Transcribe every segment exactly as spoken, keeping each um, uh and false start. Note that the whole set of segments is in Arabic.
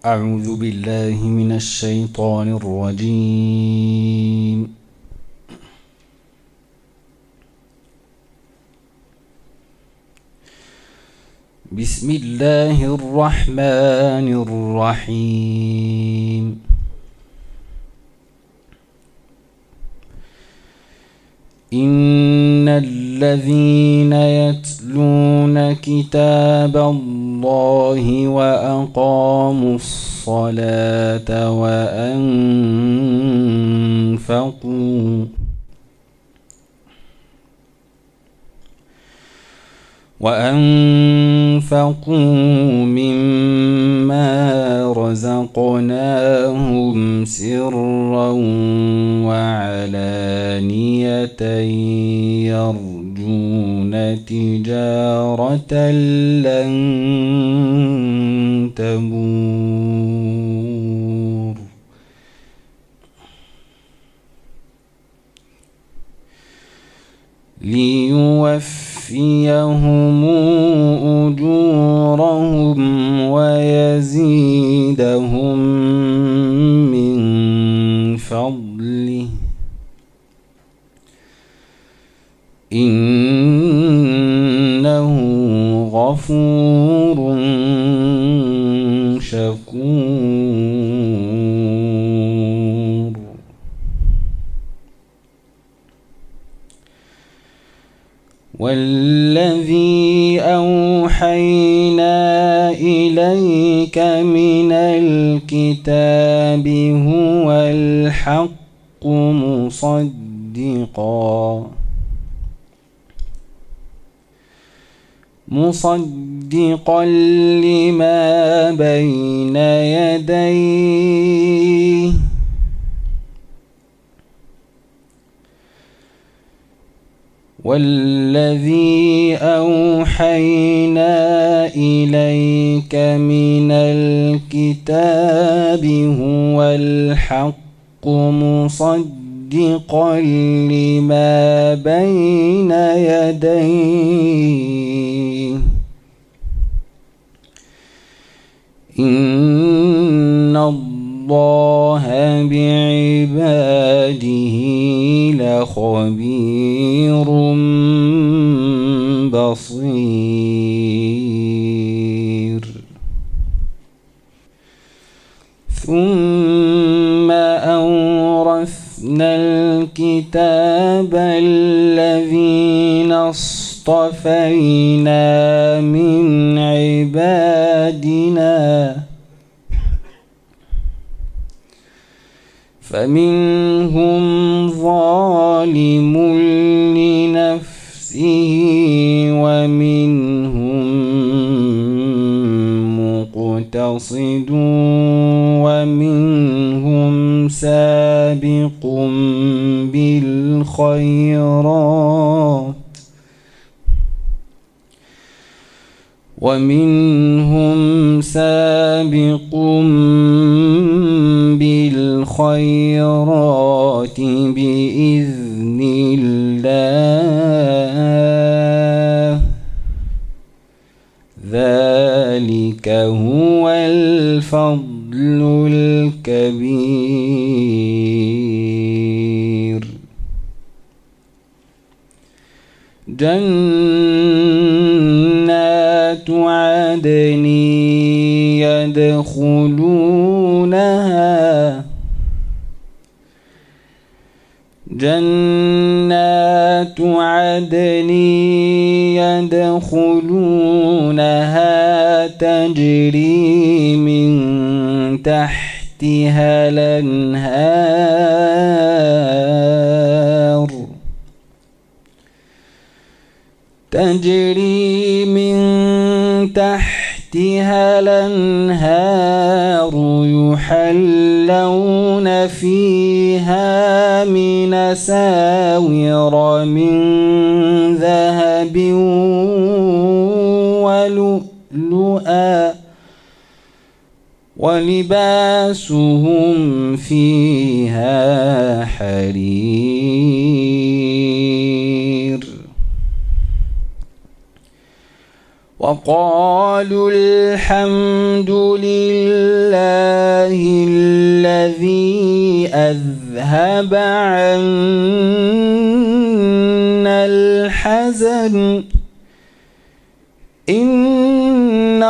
أعوذ بالله من الشيطان الرجيم. بسم الله الرحمن الرحيم. إن الذين يتلون كتاب الله وأقاموا الصلاة وأنفقوا وأنفقوا مما رزقناهم سرا وعلانية يرجون تجارة لن تبور ليوفيهم أجورهم ويزيدهم من فضله إنه غفور شكور. والذي أوحينا إليك من الكتاب هو الحق مصدقا مصدقا لما بين يديه والذي أوحينا إليك من الكتاب هو الحق مصدقا لما بين يديه إن الله بعباده لخبير بصير. ثم أورثنا الكتاب الذين اصطفينا من عبادنا فمنهم ظالم لنفسه ومنهم مقتصد ومنهم سابق بالخيرات ومنهم سابق بالخيرات بإذن الله ذلك هو الفضل الكبير. جنات عدن يدخلونها جنات عدن يدخلونها تجري من تحتها الأنهار تجري من تحتها الأنهار يحلون فيها من أساور من ذهب ولؤلؤا ولباسهم فيها حرير وقالوا الحمد لله الذي أذهب عنا الحزن إن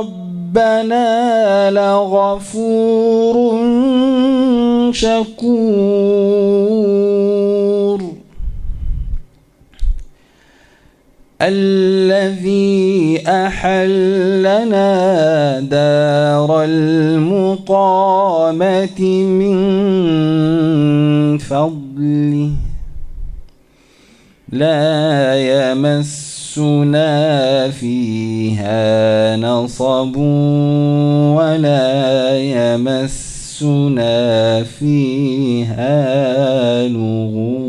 ربنا لغفور شكور الذي أحلنا دار المقامة من فضله لا يمسنا فيها نصب ولا يمسنا فيها لغوب